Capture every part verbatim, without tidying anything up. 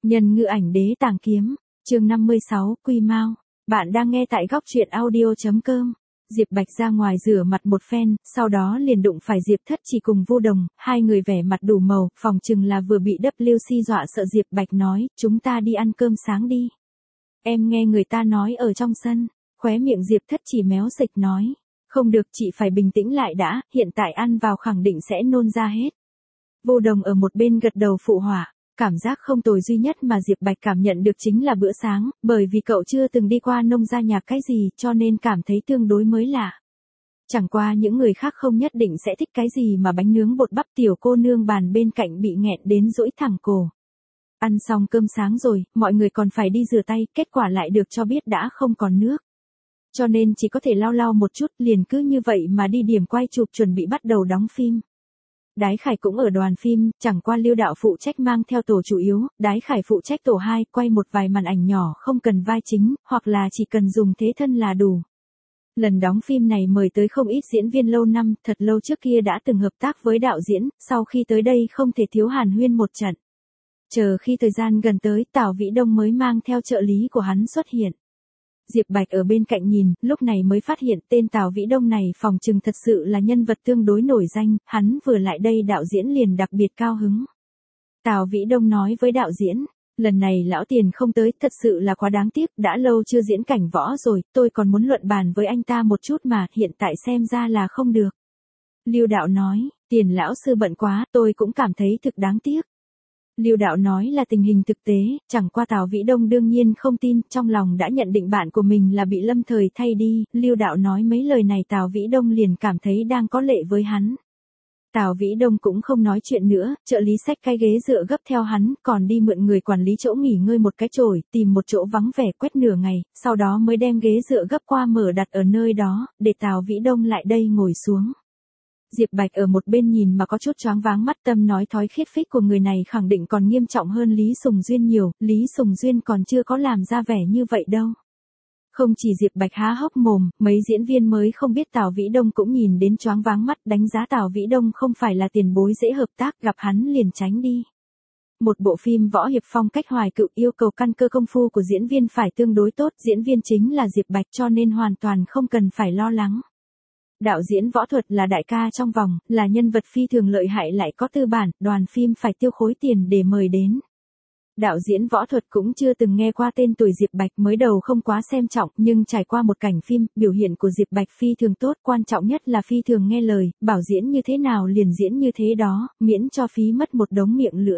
Nhân ngữ ảnh đế tàng kiếm, chương năm mươi sáu, Quy Mao. Bạn đang nghe tại góc truyện audio.com. Diệp Bạch ra ngoài rửa mặt một phen, sau đó liền đụng phải Diệp Thất Chỉ cùng Vu Đồng, hai người vẻ mặt đủ màu, phòng chừng là vừa bị W C dọa sợ. Diệp Bạch nói, chúng ta đi ăn cơm sáng đi. Em nghe người ta nói ở trong sân, khóe miệng Diệp Thất Chỉ méo xịch nói. Không được, chị phải bình tĩnh lại đã, hiện tại ăn vào khẳng định sẽ nôn ra hết. Vu Đồng ở một bên gật đầu phụ họa. Cảm giác không tồi duy nhất mà Diệp Bạch cảm nhận được chính là bữa sáng, bởi vì cậu chưa từng đi qua nông gia nhạc cái gì cho nên cảm thấy tương đối mới lạ. Chẳng qua những người khác không nhất định sẽ thích cái gì mà bánh nướng bột bắp. Tiểu cô nương bàn bên cạnh bị nghẹn đến duỗi thẳng cổ. Ăn xong cơm sáng rồi, mọi người còn phải đi rửa tay, kết quả lại được cho biết đã không còn nước. Cho nên chỉ có thể lau lau một chút, liền cứ như vậy mà đi điểm quay chụp chuẩn bị bắt đầu đóng phim. Đái Khải cũng ở đoàn phim, chẳng qua Lưu Đạo phụ trách mang theo tổ chủ yếu, Đái Khải phụ trách tổ hai, quay một vài màn ảnh nhỏ không cần vai chính, hoặc là chỉ cần dùng thế thân là đủ. Lần đóng phim này mời tới không ít diễn viên lâu năm, thật lâu trước kia đã từng hợp tác với đạo diễn, sau khi tới đây không thể thiếu hàn huyên một trận. Chờ khi thời gian gần tới, Tào Vĩ Đông mới mang theo trợ lý của hắn xuất hiện. Diệp Bạch ở bên cạnh nhìn, lúc này mới phát hiện tên Tào Vĩ Đông này phòng trừng thật sự là nhân vật tương đối nổi danh, hắn vừa lại đây đạo diễn liền đặc biệt cao hứng. Tào Vĩ Đông nói với đạo diễn, lần này lão tiền không tới, thật sự là quá đáng tiếc, đã lâu chưa diễn cảnh võ rồi, tôi còn muốn luận bàn với anh ta một chút mà, hiện tại xem ra là không được. Lưu Đạo nói, tiền lão sư bận quá, tôi cũng cảm thấy thực đáng tiếc. Lưu Đạo nói là tình hình thực tế, chẳng qua Tào Vĩ Đông đương nhiên không tin, trong lòng đã nhận định bạn của mình là bị lâm thời thay đi. Lưu Đạo nói mấy lời này Tào Vĩ Đông liền cảm thấy đang có lệ với hắn. Tào Vĩ Đông cũng không nói chuyện nữa, trợ lý xách cái ghế dựa gấp theo hắn, còn đi mượn người quản lý chỗ nghỉ ngơi một cái chổi, tìm một chỗ vắng vẻ quét nửa ngày, sau đó mới đem ghế dựa gấp qua mở đặt ở nơi đó, để Tào Vĩ Đông lại đây ngồi xuống. Diệp Bạch ở một bên nhìn mà có chút choáng váng mắt, tâm nói thói khiết phích của người này khẳng định còn nghiêm trọng hơn Lý Sùng Duyên nhiều, Lý Sùng Duyên còn chưa có làm ra vẻ như vậy đâu. Không chỉ Diệp Bạch há hốc mồm, mấy diễn viên mới không biết Tào Vĩ Đông cũng nhìn đến choáng váng mắt, đánh giá Tào Vĩ Đông không phải là tiền bối dễ hợp tác, gặp hắn liền tránh đi. Một bộ phim võ hiệp phong cách hoài cựu yêu cầu căn cơ công phu của diễn viên phải tương đối tốt, diễn viên chính là Diệp Bạch cho nên hoàn toàn không cần phải lo lắng. Đạo diễn võ thuật là đại ca trong vòng, là nhân vật phi thường lợi hại lại có tư bản, đoàn phim phải tiêu khối tiền để mời đến. Đạo diễn võ thuật cũng chưa từng nghe qua tên tuổi Diệp Bạch, mới đầu không quá xem trọng, nhưng trải qua một cảnh phim, biểu hiện của Diệp Bạch phi thường tốt, quan trọng nhất là phi thường nghe lời, bảo diễn như thế nào liền diễn như thế đó, miễn cho phí mất một đống miệng lưỡi.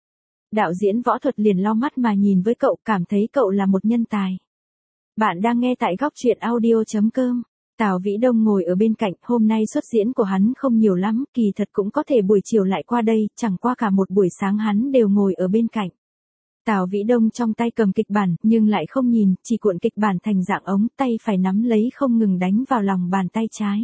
Đạo diễn võ thuật liền lau mắt mà nhìn với cậu, cảm thấy cậu là một nhân tài. Bạn đang nghe tại góc truyện audio.com. Tào Vĩ Đông ngồi ở bên cạnh, hôm nay xuất diễn của hắn không nhiều lắm, kỳ thật cũng có thể buổi chiều lại qua đây, chẳng qua cả một buổi sáng hắn đều ngồi ở bên cạnh. Tào Vĩ Đông trong tay cầm kịch bản, nhưng lại không nhìn, chỉ cuộn kịch bản thành dạng ống, tay phải nắm lấy không ngừng đánh vào lòng bàn tay trái.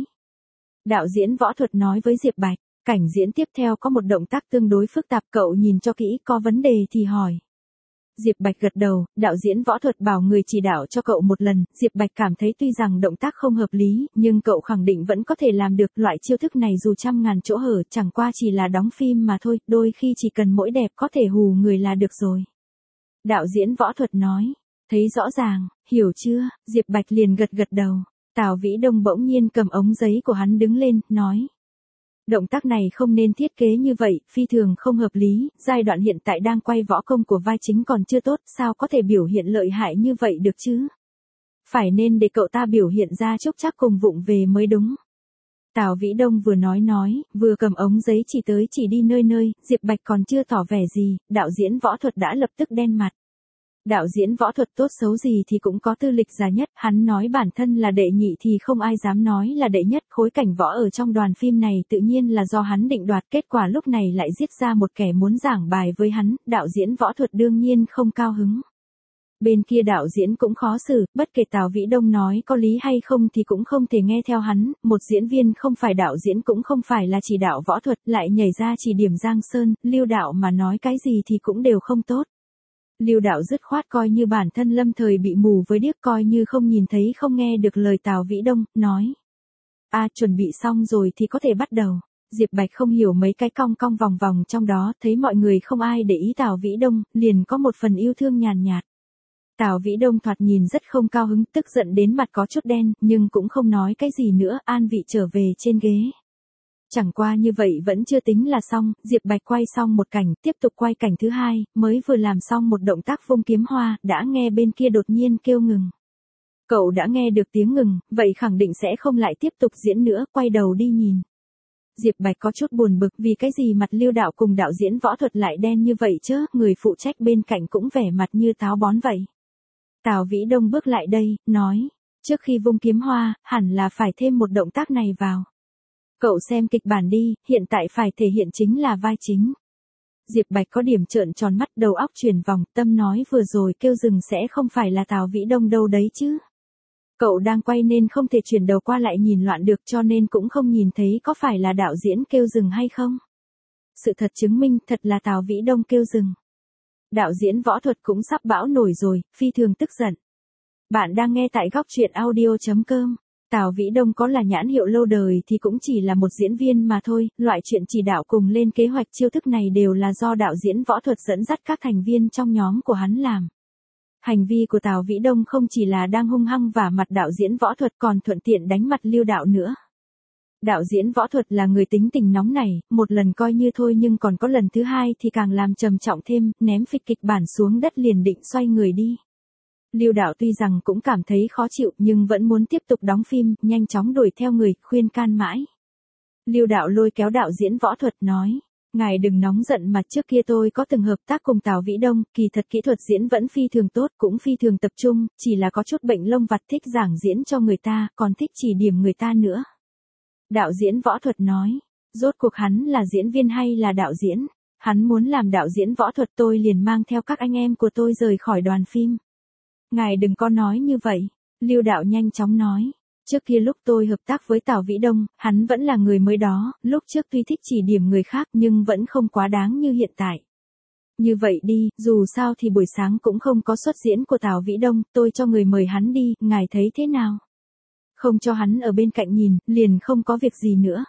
Đạo diễn võ thuật nói với Diệp Bạch, cảnh diễn tiếp theo có một động tác tương đối phức tạp, cậu nhìn cho kỹ, có vấn đề thì hỏi. Diệp Bạch gật đầu, đạo diễn võ thuật bảo người chỉ đạo cho cậu một lần, Diệp Bạch cảm thấy tuy rằng động tác không hợp lý, nhưng cậu khẳng định vẫn có thể làm được, loại chiêu thức này dù trăm ngàn chỗ hở, chẳng qua chỉ là đóng phim mà thôi, đôi khi chỉ cần mỗi đẹp có thể hù người là được rồi. Đạo diễn võ thuật nói, thấy rõ ràng, hiểu chưa, Diệp Bạch liền gật gật đầu. Tào Vĩ Đông bỗng nhiên cầm ống giấy của hắn đứng lên, nói. Động tác này không nên thiết kế như vậy, phi thường không hợp lý, giai đoạn hiện tại đang quay võ công của vai chính còn chưa tốt, sao có thể biểu hiện lợi hại như vậy được chứ? Phải nên để cậu ta biểu hiện ra chốc chắc cùng vụng về mới đúng. Tào Vĩ Đông vừa nói nói, vừa cầm ống giấy chỉ tới chỉ đi nơi nơi, Diệp Bạch còn chưa tỏ vẻ gì, đạo diễn võ thuật đã lập tức đen mặt. Đạo diễn võ thuật tốt xấu gì thì cũng có tư lịch già nhất, hắn nói bản thân là đệ nhị thì không ai dám nói là đệ nhất, khối cảnh võ ở trong đoàn phim này tự nhiên là do hắn định đoạt, kết quả lúc này lại giết ra một kẻ muốn giảng bài với hắn, đạo diễn võ thuật đương nhiên không cao hứng. Bên kia đạo diễn cũng khó xử, bất kể Tào Vĩ Đông nói có lý hay không thì cũng không thể nghe theo hắn, một diễn viên không phải đạo diễn cũng không phải là chỉ đạo võ thuật, lại nhảy ra chỉ điểm Giang Sơn, Lưu Đạo mà nói cái gì thì cũng đều không tốt. Lưu Đạo dứt khoát coi như bản thân lâm thời bị mù với điếc, coi như không nhìn thấy không nghe được lời Tào Vĩ Đông, nói. A à, chuẩn bị xong rồi thì có thể bắt đầu. Diệp Bạch không hiểu mấy cái cong cong vòng vòng trong đó, thấy mọi người không ai để ý Tào Vĩ Đông, liền có một phần yêu thương nhàn nhạt. Tào Vĩ Đông thoạt nhìn rất không cao hứng, tức giận đến mặt có chút đen, nhưng cũng không nói cái gì nữa, an vị trở về trên ghế. Chẳng qua như vậy vẫn chưa tính là xong, Diệp Bạch quay xong một cảnh, tiếp tục quay cảnh thứ hai, mới vừa làm xong một động tác vung kiếm hoa, đã nghe bên kia đột nhiên kêu ngừng. Cậu đã nghe được tiếng ngừng, vậy khẳng định sẽ không lại tiếp tục diễn nữa, quay đầu đi nhìn. Diệp Bạch có chút buồn bực vì cái gì mặt Lưu đạo cùng đạo diễn võ thuật lại đen như vậy chứ, người phụ trách bên cạnh cũng vẻ mặt như táo bón vậy. Tào Vĩ Đông bước lại đây, nói, trước khi vung kiếm hoa, hẳn là phải thêm một động tác này vào. Cậu xem kịch bản đi, hiện tại phải thể hiện chính là vai chính. Diệp Bạch có điểm trợn tròn mắt, đầu óc chuyển vòng, tâm nói vừa rồi kêu dừng sẽ không phải là Tào Vĩ Đông đâu đấy chứ. Cậu đang quay nên không thể chuyển đầu qua lại nhìn loạn được, cho nên cũng không nhìn thấy có phải là đạo diễn kêu dừng hay không. Sự thật chứng minh thật là Tào Vĩ Đông kêu dừng. Đạo diễn võ thuật cũng sắp bão nổi rồi, phi thường tức giận. Bạn đang nghe tại góc truyện audio chấm com. Tào Vĩ Đông có là nhãn hiệu lâu đời thì cũng chỉ là một diễn viên mà thôi, loại chuyện chỉ đạo cùng lên kế hoạch chiêu thức này đều là do đạo diễn võ thuật dẫn dắt các thành viên trong nhóm của hắn làm. Hành vi của Tào Vĩ Đông không chỉ là đang hung hăng vả mặt đạo diễn võ thuật còn thuận tiện đánh mặt Lưu đạo nữa. Đạo diễn võ thuật là người tính tình nóng này, một lần coi như thôi nhưng còn có lần thứ hai thì càng làm trầm trọng thêm, ném phịch kịch bản xuống đất liền định xoay người đi. Lưu đạo tuy rằng cũng cảm thấy khó chịu nhưng vẫn muốn tiếp tục đóng phim, nhanh chóng đuổi theo người, khuyên can mãi. Lưu đạo lôi kéo đạo diễn võ thuật nói, ngài đừng nóng giận mà trước kia tôi có từng hợp tác cùng Tào Vĩ Đông, kỳ thật kỹ thuật diễn vẫn phi thường tốt, cũng phi thường tập trung, chỉ là có chút bệnh lông vặt thích giảng diễn cho người ta, còn thích chỉ điểm người ta nữa. Đạo diễn võ thuật nói, rốt cuộc hắn là diễn viên hay là đạo diễn? Hắn muốn làm đạo diễn võ thuật tôi liền mang theo các anh em của tôi rời khỏi đoàn phim. Ngài đừng có nói như vậy, Lưu đạo nhanh chóng nói. Trước kia lúc tôi hợp tác với Tào Vĩ Đông, hắn vẫn là người mới đó, lúc trước tuy thích chỉ điểm người khác nhưng vẫn không quá đáng như hiện tại. Như vậy đi, dù sao thì buổi sáng cũng không có xuất diễn của Tào Vĩ Đông, tôi cho người mời hắn đi, ngài thấy thế nào? Không cho hắn ở bên cạnh nhìn, liền không có việc gì nữa.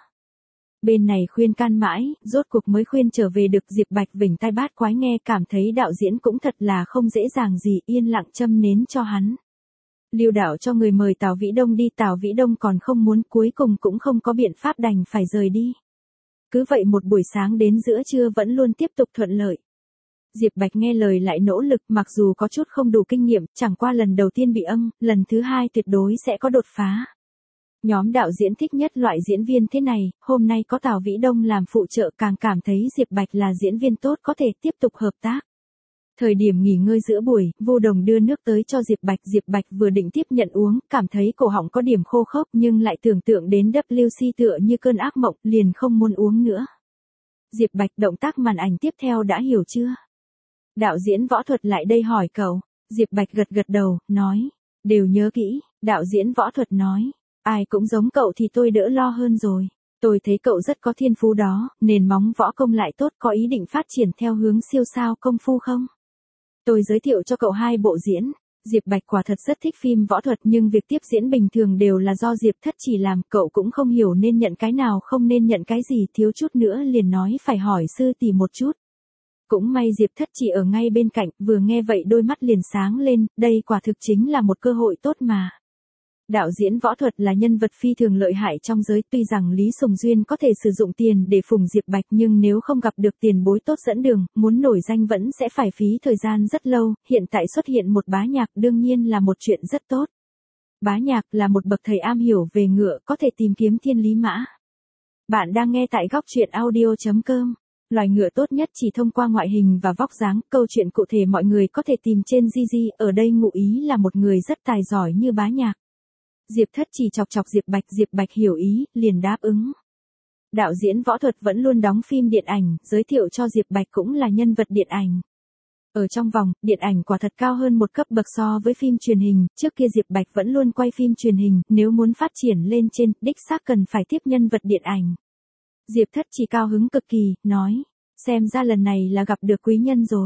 Bên này khuyên can mãi, rốt cuộc mới khuyên trở về được. Diệp Bạch vểnh tai bát quái nghe, cảm thấy đạo diễn cũng thật là không dễ dàng gì, yên lặng châm nến cho hắn. Lưu đạo cho người mời Tào Vĩ Đông đi, Tào Vĩ Đông còn không muốn, cuối cùng cũng không có biện pháp đành phải rời đi. Cứ vậy một buổi sáng đến giữa trưa vẫn luôn tiếp tục thuận lợi. Diệp Bạch nghe lời lại nỗ lực, mặc dù có chút không đủ kinh nghiệm, chẳng qua lần đầu tiên bị âng, lần thứ hai tuyệt đối sẽ có đột phá. Nhóm đạo diễn thích nhất loại diễn viên thế này, hôm nay có Tào Vĩ Đông làm phụ trợ càng cảm thấy Diệp Bạch là diễn viên tốt có thể tiếp tục hợp tác. Thời điểm nghỉ ngơi giữa buổi, Vô Đồng đưa nước tới cho Diệp Bạch, Diệp Bạch vừa định tiếp nhận uống, cảm thấy cổ họng có điểm khô khốc nhưng lại tưởng tượng đến W C tựa như cơn ác mộng, liền không muốn uống nữa. Diệp Bạch, động tác màn ảnh tiếp theo đã hiểu chưa? Đạo diễn võ thuật lại đây hỏi cậu. Diệp Bạch gật gật đầu, nói, đều nhớ kỹ. Đạo diễn võ thuật nói, ai cũng giống cậu thì tôi đỡ lo hơn rồi. Tôi thấy cậu rất có thiên phú đó, nền móng võ công lại tốt, có ý định phát triển theo hướng siêu sao công phu không? Tôi giới thiệu cho cậu hai bộ diễn. Diệp Bạch quả thật rất thích phim võ thuật nhưng việc tiếp diễn bình thường đều là do Diệp Thất Chỉ làm, cậu cũng không hiểu nên nhận cái nào không nên nhận cái gì, thiếu chút nữa liền nói phải hỏi sư tỷ một chút. Cũng may Diệp Thất Chỉ ở ngay bên cạnh, vừa nghe vậy đôi mắt liền sáng lên, đây quả thực chính là một cơ hội tốt mà. Đạo diễn võ thuật là nhân vật phi thường lợi hại trong giới, tuy rằng Lý Sùng Duyên có thể sử dụng tiền để phùng Diệp Bạch nhưng nếu không gặp được tiền bối tốt dẫn đường, muốn nổi danh vẫn sẽ phải phí thời gian rất lâu, hiện tại xuất hiện một Bá Nhạc đương nhiên là một chuyện rất tốt. Bá Nhạc là một bậc thầy am hiểu về ngựa, có thể tìm kiếm thiên lý mã. Bạn đang nghe tại góc truyện audio chấm com. Loài ngựa tốt nhất chỉ thông qua ngoại hình và vóc dáng, câu chuyện cụ thể mọi người có thể tìm trên Gigi, ở đây ngụ ý là một người rất tài giỏi như Bá Nhạc. Diệp Thất Chỉ chọc chọc Diệp Bạch, Diệp Bạch hiểu ý, liền đáp ứng. Đạo diễn võ thuật vẫn luôn đóng phim điện ảnh, giới thiệu cho Diệp Bạch cũng là nhân vật điện ảnh. Ở trong vòng, điện ảnh quả thật cao hơn một cấp bậc so với phim truyền hình, trước kia Diệp Bạch vẫn luôn quay phim truyền hình, nếu muốn phát triển lên trên, đích xác cần phải tiếp nhân vật điện ảnh. Diệp Thất Chỉ cao hứng cực kỳ, nói, xem ra lần này là gặp được quý nhân rồi.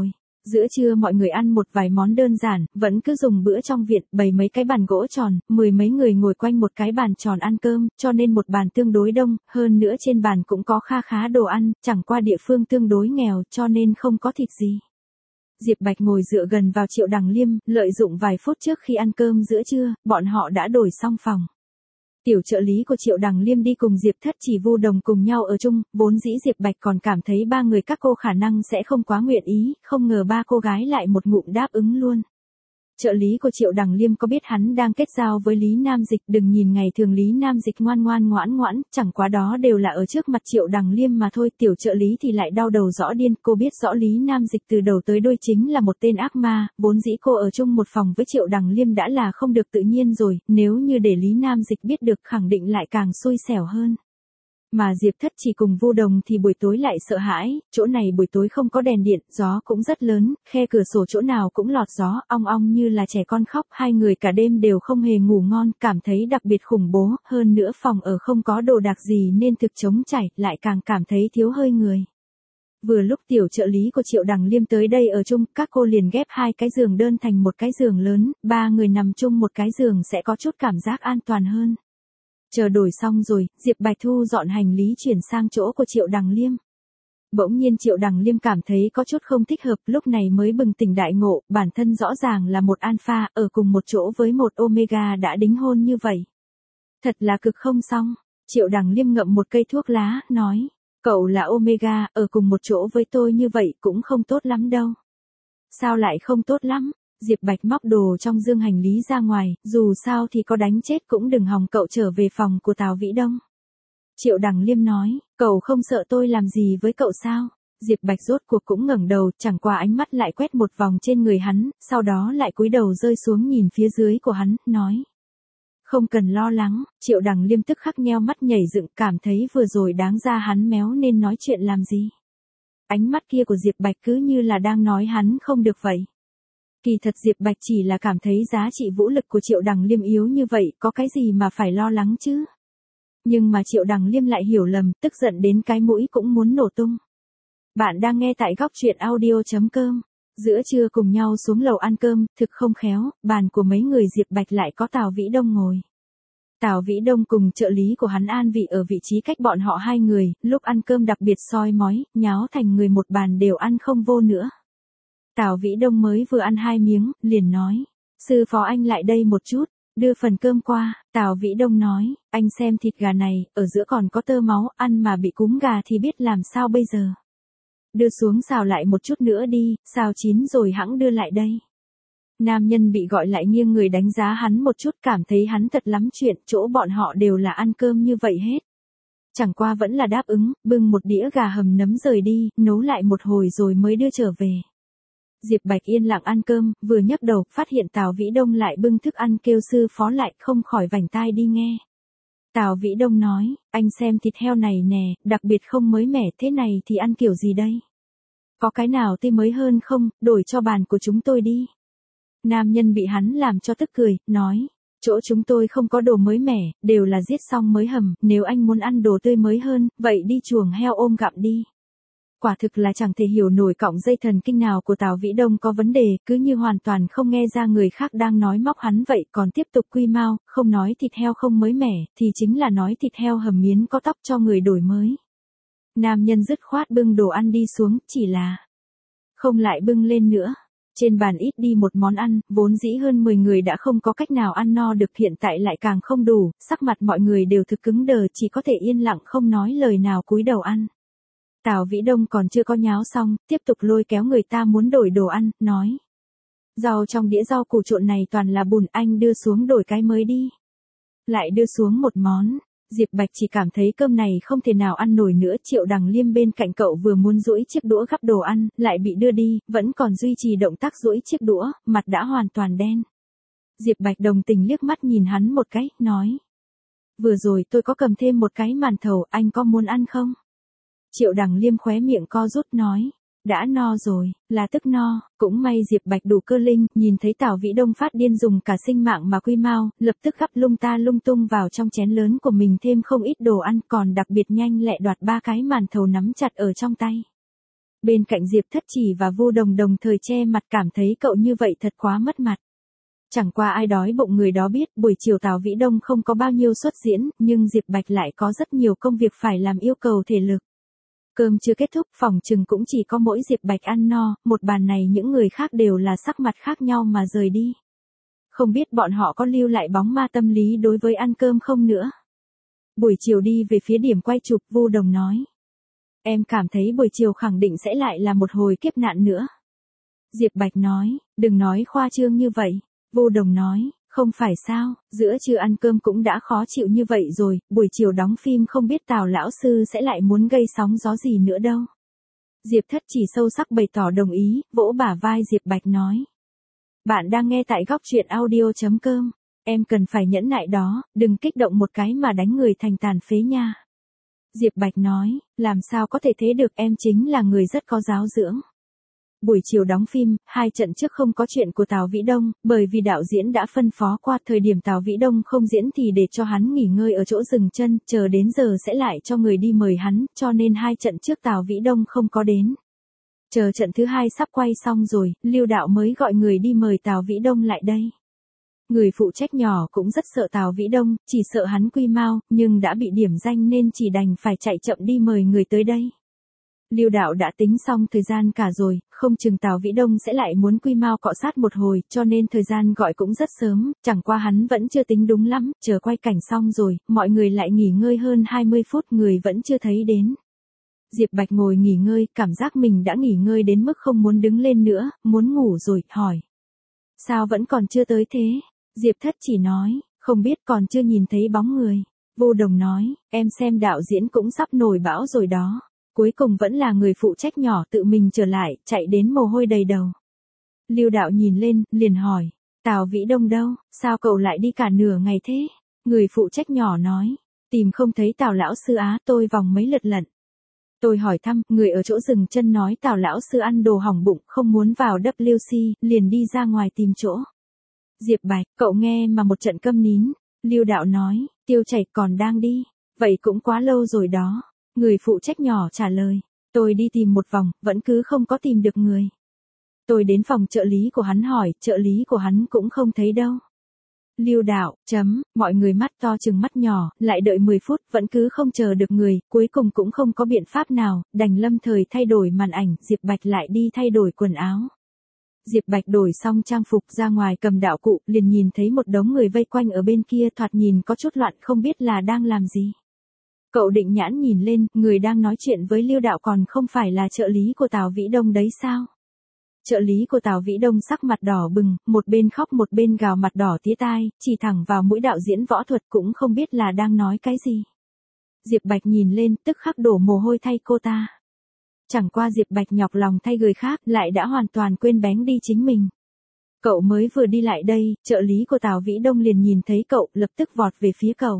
Giữa trưa mọi người ăn một vài món đơn giản, vẫn cứ dùng bữa trong viện, bày mấy cái bàn gỗ tròn, mười mấy người ngồi quanh một cái bàn tròn ăn cơm, cho nên một bàn tương đối đông, hơn nữa trên bàn cũng có kha khá đồ ăn, chẳng qua địa phương tương đối nghèo, cho nên không có thịt gì. Diệp Bạch ngồi dựa gần vào Triệu Đằng Liêm, lợi dụng vài phút trước khi ăn cơm giữa trưa, bọn họ đã đổi xong phòng. Tiểu trợ lý của Triệu Đằng Liêm đi cùng Diệp Thất Chỉ Vu Đồng cùng nhau ở chung, vốn dĩ Diệp Bạch còn cảm thấy ba người các cô khả năng sẽ không quá nguyện ý, không ngờ ba cô gái lại một ngụm đáp ứng luôn. Trợ lý của Triệu Đằng Liêm có biết hắn đang kết giao với Lý Nam Dịch, đừng nhìn ngày thường Lý Nam Dịch ngoan ngoan ngoãn ngoãn, chẳng quá đó đều là ở trước mặt Triệu Đằng Liêm mà thôi, tiểu trợ lý thì lại đau đầu rõ điên, cô biết rõ Lý Nam Dịch từ đầu tới đuôi chính là một tên ác ma, vốn dĩ cô ở chung một phòng với Triệu Đằng Liêm đã là không được tự nhiên rồi, nếu như để Lý Nam Dịch biết được khẳng định lại càng xui xẻo hơn. Mà Diệp Thất Chỉ cùng Vu Đồng thì buổi tối lại sợ hãi, chỗ này buổi tối không có đèn điện, gió cũng rất lớn, khe cửa sổ chỗ nào cũng lọt gió, ong ong như là trẻ con khóc, hai người cả đêm đều không hề ngủ ngon, cảm thấy đặc biệt khủng bố, hơn nữa phòng ở không có đồ đạc gì nên thực trống trải, lại càng cảm thấy thiếu hơi người. Vừa lúc tiểu trợ lý của Triệu Đằng Liêm tới đây ở chung, các cô liền ghép hai cái giường đơn thành một cái giường lớn, ba người nằm chung một cái giường sẽ có chút cảm giác an toàn hơn. Chờ đổi xong rồi, Diệp Bạch thu dọn hành lý chuyển sang chỗ của Triệu Đằng Liêm. Bỗng nhiên Triệu Đằng Liêm cảm thấy có chút không thích hợp, lúc này mới bừng tỉnh đại ngộ, bản thân rõ ràng là một alpha, ở cùng một chỗ với một omega đã đính hôn như vậy. Thật là cực không xong. Triệu Đằng Liêm ngậm một cây thuốc lá, nói, cậu là omega, ở cùng một chỗ với tôi như vậy cũng không tốt lắm đâu. Sao lại không tốt lắm? Diệp Bạch móc đồ trong dương hành lý ra ngoài, dù sao thì có đánh chết cũng đừng hòng cậu trở về phòng của Tào Vĩ Đông. Triệu Đằng Liêm nói, cậu không sợ tôi làm gì với cậu sao? Diệp Bạch rốt cuộc cũng ngẩng đầu, chẳng qua ánh mắt lại quét một vòng trên người hắn, sau đó lại cúi đầu rơi xuống nhìn phía dưới của hắn, nói. Không cần lo lắng, Triệu Đằng Liêm tức khắc nheo mắt nhảy dựng, cảm thấy vừa rồi đáng ra hắn méo nên nói chuyện làm gì. Ánh mắt kia của Diệp Bạch cứ như là đang nói hắn không được vậy. Kỳ thật Diệp Bạch chỉ là cảm thấy giá trị vũ lực của Triệu Đằng Liêm yếu như vậy, có cái gì mà phải lo lắng chứ? Nhưng mà Triệu Đằng Liêm lại hiểu lầm, tức giận đến cái mũi cũng muốn nổ tung. Bạn đang nghe tại góc truyện audio chấm com. Giữa trưa cùng nhau xuống lầu ăn cơm, thực không khéo, bàn của mấy người Diệp Bạch lại có Tào Vĩ Đông ngồi. Tào Vĩ Đông cùng trợ lý của hắn an vị ở vị trí cách bọn họ hai người, lúc ăn cơm đặc biệt soi mói, nháo thành người một bàn đều ăn không vô nữa. Tào Vĩ Đông mới vừa ăn hai miếng, liền nói, sư phó anh lại đây một chút, đưa phần cơm qua. Tào Vĩ Đông nói, anh xem thịt gà này, ở giữa còn có tơ máu, ăn mà bị cúm gà thì biết làm sao bây giờ. Đưa xuống xào lại một chút nữa đi, xào chín rồi hẵng đưa lại đây. Nam nhân bị gọi lại nghiêng người đánh giá hắn một chút, cảm thấy hắn thật lắm chuyện, chỗ bọn họ đều là ăn cơm như vậy hết. Chẳng qua vẫn là đáp ứng, bưng một đĩa gà hầm nấm rời đi, nấu lại một hồi rồi mới đưa trở về. Diệp Bạch yên lặng ăn cơm, vừa nhấc đầu, phát hiện Tào Vĩ Đông lại bưng thức ăn kêu sư phó lại, không khỏi vành tai đi nghe. Tào Vĩ Đông nói, anh xem thịt heo này nè, đặc biệt không mới mẻ, thế này thì ăn kiểu gì đây? Có cái nào tươi mới hơn không, đổi cho bàn của chúng tôi đi. Nam nhân bị hắn làm cho tức cười, nói, chỗ chúng tôi không có đồ mới mẻ, đều là giết xong mới hầm, nếu anh muốn ăn đồ tươi mới hơn, vậy đi chuồng heo ôm gặm đi. Quả thực là chẳng thể hiểu nổi cọng dây thần kinh nào của Tào Vĩ Đông có vấn đề, cứ như hoàn toàn không nghe ra người khác đang nói móc hắn vậy, còn tiếp tục quy mau, không nói thịt heo không mới mẻ, thì chính là nói thịt heo hầm miến có tóc cho người đổi mới. Nam nhân dứt khoát bưng đồ ăn đi xuống, chỉ là không lại bưng lên nữa. Trên bàn ít đi một món ăn, vốn dĩ hơn mười người đã không có cách nào ăn no được, hiện tại lại càng không đủ, sắc mặt mọi người đều thực cứng đờ, chỉ có thể yên lặng không nói lời nào cúi đầu ăn. Tào Vĩ Đông còn chưa có nháo xong, tiếp tục lôi kéo người ta muốn đổi đồ ăn, nói. Rau trong đĩa rau củ trộn này toàn là bùn, anh đưa xuống đổi cái mới đi. Lại đưa xuống một món. Diệp Bạch chỉ cảm thấy cơm này không thể nào ăn nổi nữa. Triệu Đằng Liêm bên cạnh cậu vừa muốn duỗi chiếc đũa gắp đồ ăn, lại bị đưa đi, vẫn còn duy trì động tác duỗi chiếc đũa, mặt đã hoàn toàn đen. Diệp Bạch đồng tình liếc mắt nhìn hắn một cái, nói. Vừa rồi tôi có cầm thêm một cái màn thầu, anh có muốn ăn không? Triệu Đằng Liêm khóe miệng co rút nói. Đã no rồi, là tức no, cũng may Diệp Bạch đủ cơ linh, nhìn thấy Tào Vĩ Đông phát điên dùng cả sinh mạng mà quy mau, lập tức gắp lung ta lung tung vào trong chén lớn của mình, thêm không ít đồ ăn, còn đặc biệt nhanh lẹ đoạt ba cái màn thầu nắm chặt ở trong tay. Bên cạnh Diệp Thất Chỉ và Vu Đồng đồng thời che mặt cảm thấy cậu như vậy thật quá mất mặt. Chẳng qua ai đói bụng người đó biết, buổi chiều Tào Vĩ Đông không có bao nhiêu xuất diễn, nhưng Diệp Bạch lại có rất nhiều công việc phải làm yêu cầu thể lực. Cơm chưa kết thúc, phòng chừng cũng chỉ có mỗi Diệp Bạch ăn no, một bàn này những người khác đều là sắc mặt khác nhau mà rời đi. Không biết bọn họ có lưu lại bóng ma tâm lý đối với ăn cơm không nữa. Buổi chiều đi về phía điểm quay chụp, Vu Đồng nói. Em cảm thấy buổi chiều khẳng định sẽ lại là một hồi kiếp nạn nữa. Diệp Bạch nói, đừng nói khoa trương như vậy. Vu Đồng nói, không phải sao, giữa trưa ăn cơm cũng đã khó chịu như vậy rồi, buổi chiều đóng phim không biết Tào lão sư sẽ lại muốn gây sóng gió gì nữa đâu. Diệp Thất Chỉ sâu sắc bày tỏ đồng ý, vỗ bả vai Diệp Bạch nói. Bạn đang nghe tại góc truyện audio chấm com, em cần phải nhẫn nại đó, đừng kích động một cái mà đánh người thành tàn phế nha. Diệp Bạch nói, làm sao có thể thế được, em chính là người rất có giáo dưỡng. Buổi chiều đóng phim, hai trận trước không có chuyện của Tào Vĩ Đông, bởi vì đạo diễn đã phân phó qua thời điểm Tào Vĩ Đông không diễn thì để cho hắn nghỉ ngơi ở chỗ dừng chân, chờ đến giờ sẽ lại cho người đi mời hắn, cho nên hai trận trước Tào Vĩ Đông không có đến. Chờ trận thứ hai sắp quay xong rồi, Lưu Đạo mới gọi người đi mời Tào Vĩ Đông lại đây. Người phụ trách nhỏ cũng rất sợ Tào Vĩ Đông, chỉ sợ hắn quy mau, nhưng đã bị điểm danh nên chỉ đành phải chạy chậm đi mời người tới đây. Lưu Đạo đã tính xong thời gian cả rồi, không chừng Tào Vĩ Đông sẽ lại muốn quy mau cọ sát một hồi, cho nên thời gian gọi cũng rất sớm, chẳng qua hắn vẫn chưa tính đúng lắm, chờ quay cảnh xong rồi, mọi người lại nghỉ ngơi hơn hai mươi phút, người vẫn chưa thấy đến. Diệp Bạch ngồi nghỉ ngơi, cảm giác mình đã nghỉ ngơi đến mức không muốn đứng lên nữa, muốn ngủ rồi, hỏi. Sao vẫn còn chưa tới thế? Diệp Thất Chỉ nói, không biết, còn chưa nhìn thấy bóng người. Vu Đồng nói, em xem đạo diễn cũng sắp nổi bão rồi đó. Cuối cùng vẫn là người phụ trách nhỏ tự mình trở lại, chạy đến mồ hôi đầy đầu. Lưu Đạo nhìn lên, liền hỏi, Tào Vĩ Đông đâu, sao cậu lại đi cả nửa ngày thế? Người phụ trách nhỏ nói, tìm không thấy Tào lão sư á, tôi vòng mấy lượt lận. Tôi hỏi thăm, người ở chỗ dừng chân nói Tào lão sư ăn đồ hỏng bụng, không muốn vào W C, liền đi ra ngoài tìm chỗ. Diệp Bạch, cậu nghe mà một trận câm nín. Lưu Đạo nói, Tiêu Chảy còn đang đi, vậy cũng quá lâu rồi đó. Người phụ trách nhỏ trả lời, tôi đi tìm một vòng, vẫn cứ không có tìm được người. Tôi đến phòng trợ lý của hắn hỏi, trợ lý của hắn cũng không thấy đâu. Lưu Đạo, chấm, mọi người mắt to chừng mắt nhỏ, lại đợi mười phút, vẫn cứ không chờ được người, cuối cùng cũng không có biện pháp nào, đành lâm thời thay đổi màn ảnh, Diệp Bạch lại đi thay đổi quần áo. Diệp Bạch đổi xong trang phục ra ngoài cầm đạo cụ, liền nhìn thấy một đống người vây quanh ở bên kia, thoạt nhìn có chút loạn, không biết là đang làm gì. Cậu định nhãn nhìn lên, người đang nói chuyện với Lưu Đạo còn không phải là trợ lý của Tào Vĩ Đông đấy sao? Trợ lý của Tào Vĩ Đông sắc mặt đỏ bừng, một bên khóc một bên gào mặt đỏ tía tai, chỉ thẳng vào mũi đạo diễn võ thuật cũng không biết là đang nói cái gì. Diệp Bạch nhìn lên, tức khắc đổ mồ hôi thay cô ta. Chẳng qua Diệp Bạch nhọc lòng thay người khác, lại đã hoàn toàn quên bén đi chính mình. Cậu mới vừa đi lại đây, trợ lý của Tào Vĩ Đông liền nhìn thấy cậu, lập tức vọt về phía cậu.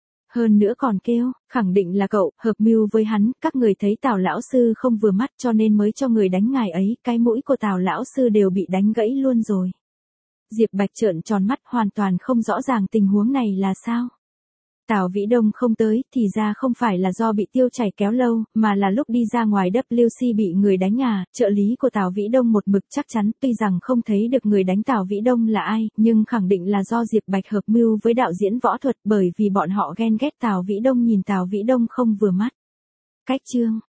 Hơn nữa còn kêu, khẳng định là cậu, hợp mưu với hắn, các người thấy Tào lão sư không vừa mắt cho nên mới cho người đánh ngài ấy, cái mũi của Tào lão sư đều bị đánh gãy luôn rồi. Diệp Bạch trợn tròn mắt, hoàn toàn không rõ ràng tình huống này là sao. Tào Vĩ Đông không tới, thì ra không phải là do bị Tiêu Chảy kéo lâu, mà là lúc đi ra ngoài W C bị người đánh à, trợ lý của Tào Vĩ Đông một mực chắc chắn, tuy rằng không thấy được người đánh Tào Vĩ Đông là ai, nhưng khẳng định là do Diệp Bạch hợp mưu với đạo diễn võ thuật, bởi vì bọn họ ghen ghét Tào Vĩ Đông nhìn Tào Vĩ Đông không vừa mắt. Cách chương